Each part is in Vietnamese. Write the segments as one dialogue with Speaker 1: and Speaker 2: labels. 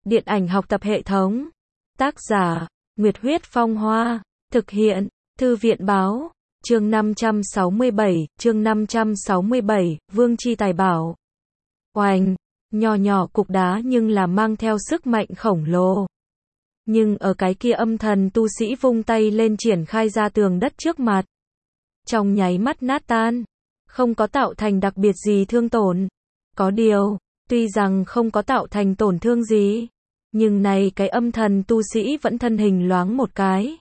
Speaker 1: Điện ảnh học tập hệ thống. Tác giả, Nguyệt Huyết Phong Hoa. Thực hiện, Thư viện Báo. Chương 567, Vương Chi Tài Bảo. Oanh, nhỏ nhỏ cục đá nhưng là mang theo sức mạnh khổng lồ. Nhưng ở cái kia âm thần tu sĩ vung tay lên triển khai ra tường đất trước mặt. Trong nháy mắt nát tan, không có tạo thành đặc biệt gì thương tổn. Có điều, tuy rằng không có tạo thành tổn thương gì, nhưng này cái âm thần tu sĩ vẫn thân hình loáng một cái.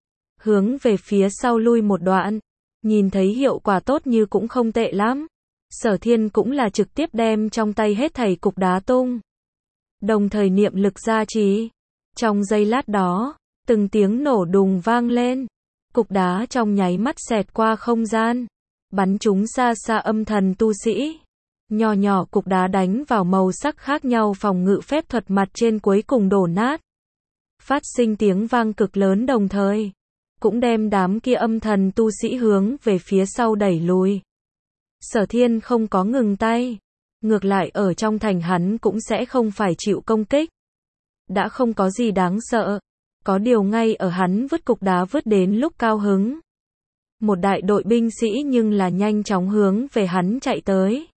Speaker 1: Hướng về phía sau lui một đoạn, nhìn thấy hiệu quả tốt như cũng không tệ lắm. Sở Thiên cũng là trực tiếp đem trong tay hết thảy cục đá tung. Đồng thời niệm lực gia trì. Trong giây lát đó, từng tiếng nổ đùng vang lên. Cục đá trong nháy mắt xẹt qua không gian, bắn chúng xa xa âm thần tu sĩ. Nhỏ nhỏ cục đá đánh vào màu sắc khác nhau phòng ngự phép thuật mặt trên cuối cùng đổ nát. Phát sinh tiếng vang cực lớn đồng thời, cũng đem đám kia âm thần tu sĩ hướng về phía sau đẩy lùi. Sở Thiên không có ngừng tay, ngược lại ở trong thành hắn cũng sẽ không phải chịu công kích. Đã không có gì đáng sợ, có điều ngay ở hắn vứt cục đá vứt đến lúc cao hứng. Một đại đội binh sĩ nhưng là nhanh chóng hướng về hắn chạy tới.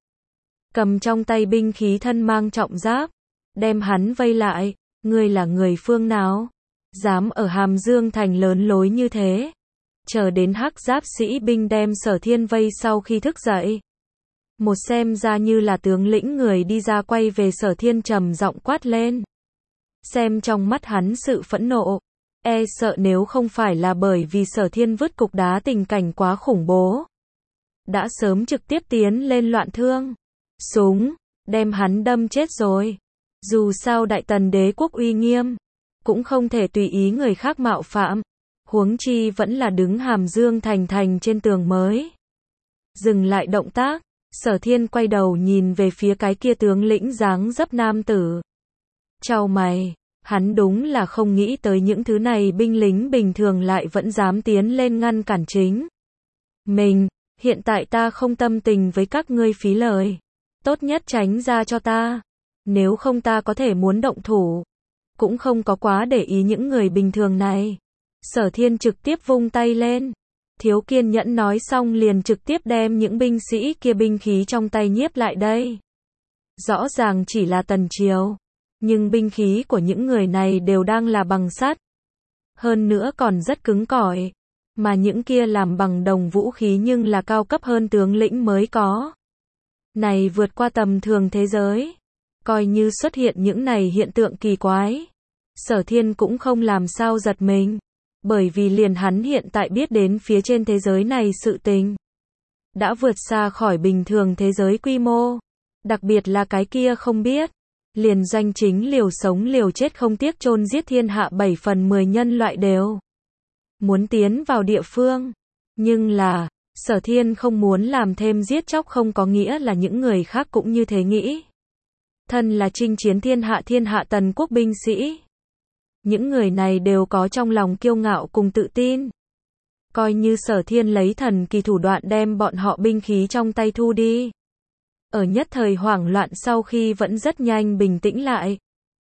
Speaker 1: Cầm trong tay binh khí thân mang trọng giáp, đem hắn vây lại. Ngươi là người phương nào? Dám ở Hàm Dương thành lớn lối như thế? Chờ đến hắc giáp sĩ binh đem Sở Thiên vây sau khi thức dậy. Một xem ra như là tướng lĩnh người đi ra quay về Sở Thiên trầm giọng quát lên. Xem trong mắt hắn sự phẫn nộ, e sợ nếu không phải là bởi vì Sở Thiên vứt cục đá tình cảnh quá khủng bố, đã sớm trực tiếp tiến lên loạn thương. Súng, đem hắn đâm chết rồi. Dù sao Đại Tần đế quốc uy nghiêm, cũng không thể tùy ý người khác mạo phạm. Huống chi vẫn là đứng Hàm Dương thành trên tường mới. Dừng lại động tác, Sở Thiên quay đầu nhìn về phía cái kia tướng lĩnh dáng dấp nam tử. Chau mày, hắn đúng là không nghĩ tới những thứ này binh lính bình thường lại vẫn dám tiến lên ngăn cản chính mình. Hiện tại ta không tâm tình với các ngươi phí lời. Tốt nhất tránh ra cho ta. Nếu không ta có thể muốn động thủ. Cũng không có quá để ý những người bình thường này. Sở Thiên trực tiếp vung tay lên. Thiếu kiên nhẫn nói xong liền trực tiếp đem những binh sĩ kia binh khí trong tay nhiếp lại đây. Rõ ràng chỉ là tần triều, nhưng binh khí của những người này đều đang là bằng sắt. Hơn nữa còn rất cứng cỏi. Mà những kia làm bằng đồng vũ khí nhưng là cao cấp hơn tướng lĩnh mới có. Này vượt qua tầm thường thế giới. Coi như xuất hiện những này hiện tượng kỳ quái, Sở Thiên cũng không làm sao giật mình. Bởi vì liền hắn hiện tại biết đến phía trên thế giới này sự tình đã vượt xa khỏi bình thường thế giới quy mô. Đặc biệt là cái kia không biết. Liền danh chính liều sống liều chết không tiếc chôn giết thiên hạ 7/10 nhân loại đều muốn tiến vào địa phương. Nhưng là, Sở Thiên không muốn làm thêm giết chóc không có nghĩa là những người khác cũng như thế nghĩ. Thân là chinh chiến thiên hạ tần quốc binh sĩ. Những người này đều có trong lòng kiêu ngạo cùng tự tin. Coi như Sở Thiên lấy thần kỳ thủ đoạn đem bọn họ binh khí trong tay thu đi. Ở nhất thời hoảng loạn sau khi vẫn rất nhanh bình tĩnh lại.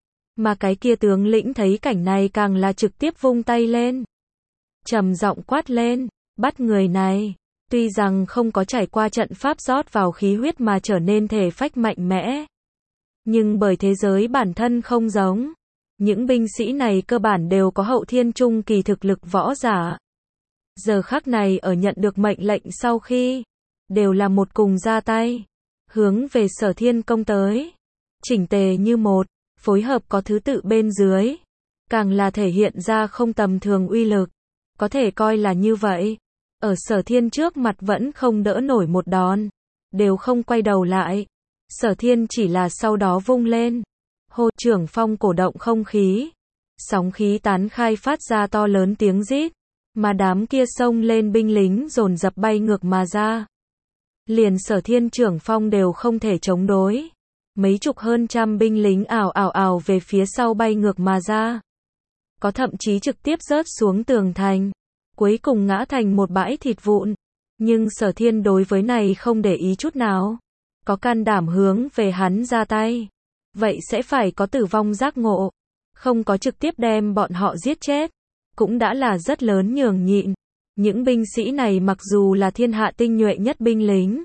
Speaker 1: Mà cái kia tướng lĩnh thấy cảnh này càng là trực tiếp vung tay lên. Trầm giọng quát lên, bắt người này. Tuy rằng không có trải qua trận pháp rót vào khí huyết mà trở nên thể phách mạnh mẽ. Nhưng bởi thế giới bản thân không giống. Những binh sĩ này cơ bản đều có hậu thiên trung kỳ thực lực võ giả. Giờ khắc này ở nhận được mệnh lệnh sau khi, đều là một cùng ra tay. Hướng về Sở Thiên công tới. Chỉnh tề như một, phối hợp có thứ tự bên dưới. Càng là thể hiện ra không tầm thường uy lực. Có thể coi là như vậy. Ở Sở Thiên trước mặt vẫn không đỡ nổi một đòn. Đều không quay đầu lại. Sở Thiên chỉ là sau đó vung lên. Hô trưởng phong cổ động không khí. Sóng khí tán khai phát ra to lớn tiếng rít. Mà đám kia xông lên binh lính dồn dập bay ngược mà ra. Liền Sở Thiên trưởng phong đều không thể chống đối. Mấy chục hơn trăm binh lính ảo ảo về phía sau bay ngược mà ra. Có thậm chí trực tiếp rớt xuống tường thành. Cuối cùng ngã thành một bãi thịt vụn. Nhưng Sở Thiên đối với này không để ý chút nào. Có can đảm hướng về hắn ra tay. Vậy sẽ phải có tử vong giác ngộ. không có trực tiếp đem bọn họ giết chết, cũng đã là rất lớn nhường nhịn. Những binh sĩ này mặc dù là thiên hạ tinh nhuệ nhất binh lính,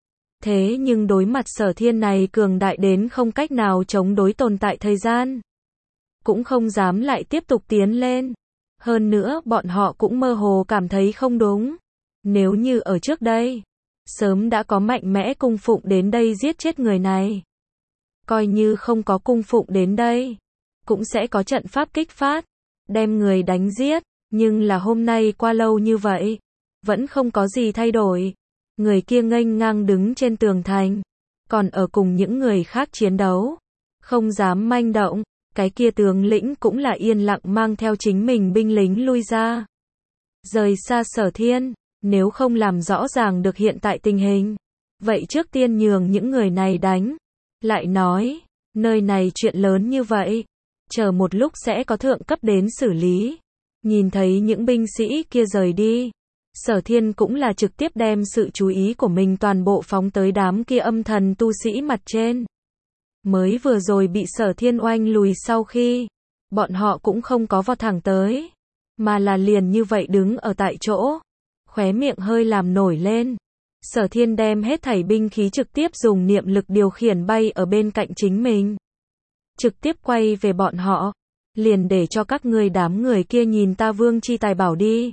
Speaker 1: thế nhưng đối mặt Sở Thiên này cường đại đến không cách nào chống đối tồn tại thời gian, cũng không dám lại tiếp tục tiến lên. Hơn nữa bọn họ cũng mơ hồ cảm thấy không đúng. Nếu như ở trước đây, sớm đã có mạnh mẽ cung phụng đến đây giết chết người này. Coi như không có cung phụng đến đây, cũng sẽ có trận pháp kích phát, đem người đánh giết. Nhưng là hôm nay qua lâu như vậy, vẫn không có gì thay đổi. Người kia nghênh ngang đứng trên tường thành, còn ở cùng những người khác chiến đấu, không dám manh động. Cái kia tướng lĩnh cũng là yên lặng mang theo chính mình binh lính lui ra, rời xa Sở Thiên. Nếu không làm rõ ràng được hiện tại tình hình, vậy trước tiên nhường những người này đánh. Lại nói, nơi này chuyện lớn như vậy, chờ một lúc sẽ có thượng cấp đến xử lý. Nhìn thấy những binh sĩ kia rời đi, Sở Thiên cũng là trực tiếp đem sự chú ý của mình toàn bộ phóng tới đám kia âm thần tu sĩ mặt trên. Mới vừa rồi bị Sở Thiên oanh lùi sau khi, bọn họ cũng không có vọt thẳng tới, mà là liền như vậy đứng ở tại chỗ, khóe miệng hơi làm nổi lên. Sở Thiên đem hết thảy binh khí trực tiếp dùng niệm lực điều khiển bay ở bên cạnh chính mình, trực tiếp quay về bọn họ, liền để cho các ngươi đám người kia nhìn ta vương chi tài bảo đi.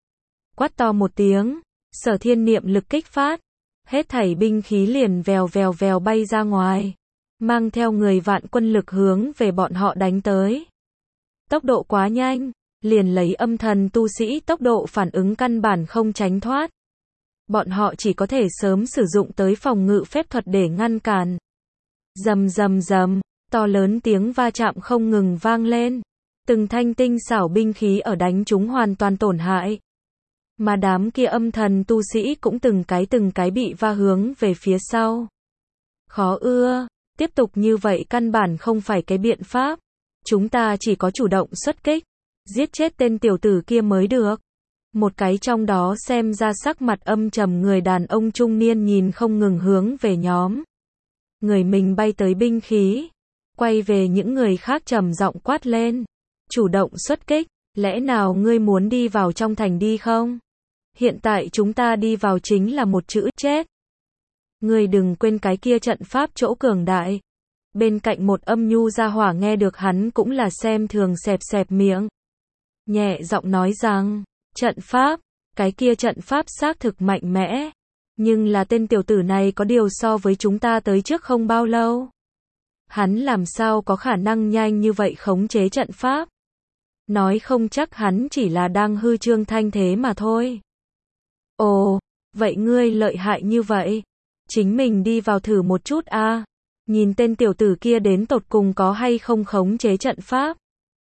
Speaker 1: Quát to một tiếng, Sở Thiên niệm lực kích phát, hết thảy binh khí liền vèo vèo vèo bay ra ngoài, mang theo người vạn quân lực hướng về bọn họ đánh tới. Tốc độ quá nhanh, liền lấy âm thần tu sĩ tốc độ phản ứng căn bản không tránh thoát. Bọn họ chỉ có thể sớm sử dụng tới phòng ngự phép thuật để ngăn cản. Rầm rầm rầm, to lớn tiếng va chạm không ngừng vang lên. Từng thanh tinh xảo binh khí ở đánh chúng hoàn toàn tổn hại. Mà đám kia âm thần tu sĩ cũng từng cái bị va hướng về phía sau. Khó ưa, tiếp tục như vậy căn bản không phải cái biện pháp. Chúng ta chỉ có chủ động xuất kích, giết chết tên tiểu tử kia mới được. Một cái trong đó xem ra sắc mặt âm trầm người đàn ông trung niên nhìn không ngừng hướng về nhóm người mình bay tới binh khí, quay về những người khác trầm giọng quát lên. Chủ động xuất kích, lẽ nào ngươi muốn đi vào trong thành đi không? Hiện tại chúng ta đi vào chính là một chữ chết. Ngươi đừng quên cái kia trận pháp chỗ cường đại. Bên cạnh một âm nhu gia hỏa nghe được hắn cũng là xem thường xẹp xẹp miệng, nhẹ giọng nói rằng, trận pháp, cái kia trận pháp xác thực mạnh mẽ, nhưng là tên tiểu tử này có điều so với chúng ta tới trước không bao lâu. Hắn làm sao có khả năng nhanh như vậy khống chế trận pháp? Nói không chắc hắn chỉ là đang hư trương thanh thế mà thôi. Ồ, vậy ngươi lợi hại như vậy, chính mình đi vào thử một chút a. Nhìn tên tiểu tử kia đến tột cùng có hay không khống chế trận pháp.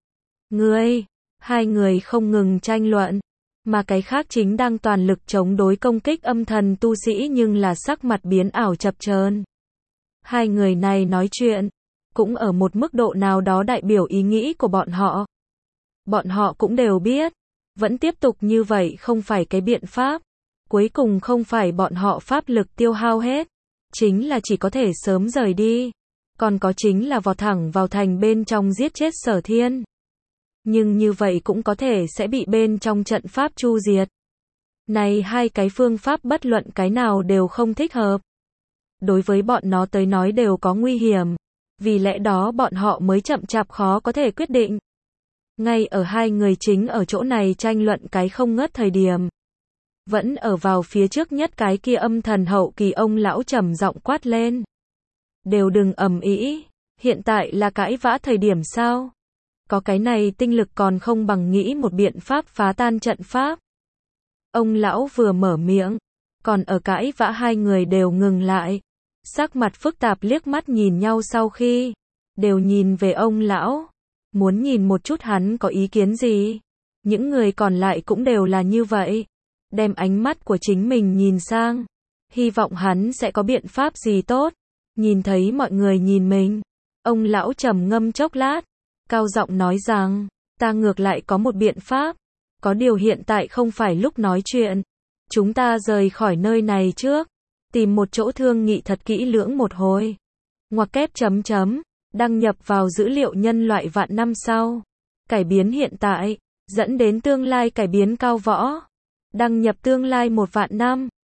Speaker 1: Ngươi, hai người không ngừng tranh luận, mà cái khác chính đang toàn lực chống đối công kích âm thần tu sĩ nhưng là sắc mặt biến ảo chập chờn. Hai người này nói chuyện, cũng ở một mức độ nào đó đại biểu ý nghĩ của bọn họ. Bọn họ cũng đều biết, vẫn tiếp tục như vậy không phải cái biện pháp. Cuối cùng không phải bọn họ pháp lực tiêu hao hết, chính là chỉ có thể sớm rời đi, còn có chính là vọt thẳng vào thành bên trong giết chết Sở Thiên. Nhưng như vậy cũng có thể sẽ bị bên trong trận pháp chu diệt. Này hai cái phương pháp bất luận cái nào đều không thích hợp. Đối với bọn nó tới nói đều có nguy hiểm, vì lẽ đó bọn họ mới chậm chạp khó có thể quyết định. Ngay ở hai người chính ở chỗ này tranh luận cái không ngớt thời điểm, vẫn ở vào phía trước nhất cái kia âm thần hậu kỳ ông lão trầm giọng quát lên. Đều đừng ầm ĩ, hiện tại là cãi vã thời điểm sao? Có cái này tinh lực còn không bằng nghĩ một biện pháp phá tan trận pháp. Ông lão vừa mở miệng, còn ở cãi vã hai người đều ngừng lại. Sắc mặt phức tạp liếc mắt nhìn nhau sau khi, đều nhìn về ông lão, muốn nhìn một chút hắn có ý kiến gì. Những người còn lại cũng đều là như vậy, đem ánh mắt của chính mình nhìn sang, hy vọng hắn sẽ có biện pháp gì tốt. Nhìn thấy mọi người nhìn mình, ông lão trầm ngâm chốc lát, cao giọng nói rằng, ta ngược lại có một biện pháp, có điều hiện tại không phải lúc nói chuyện, chúng ta rời khỏi nơi này trước, tìm một chỗ thương nghị thật kỹ lưỡng một hồi. Ngoặc kép chấm chấm, đăng nhập vào dữ liệu nhân loại vạn năm sau. Cải biến hiện tại, dẫn đến tương lai cải biến cao võ. Đăng nhập tương lai 1 vạn năm.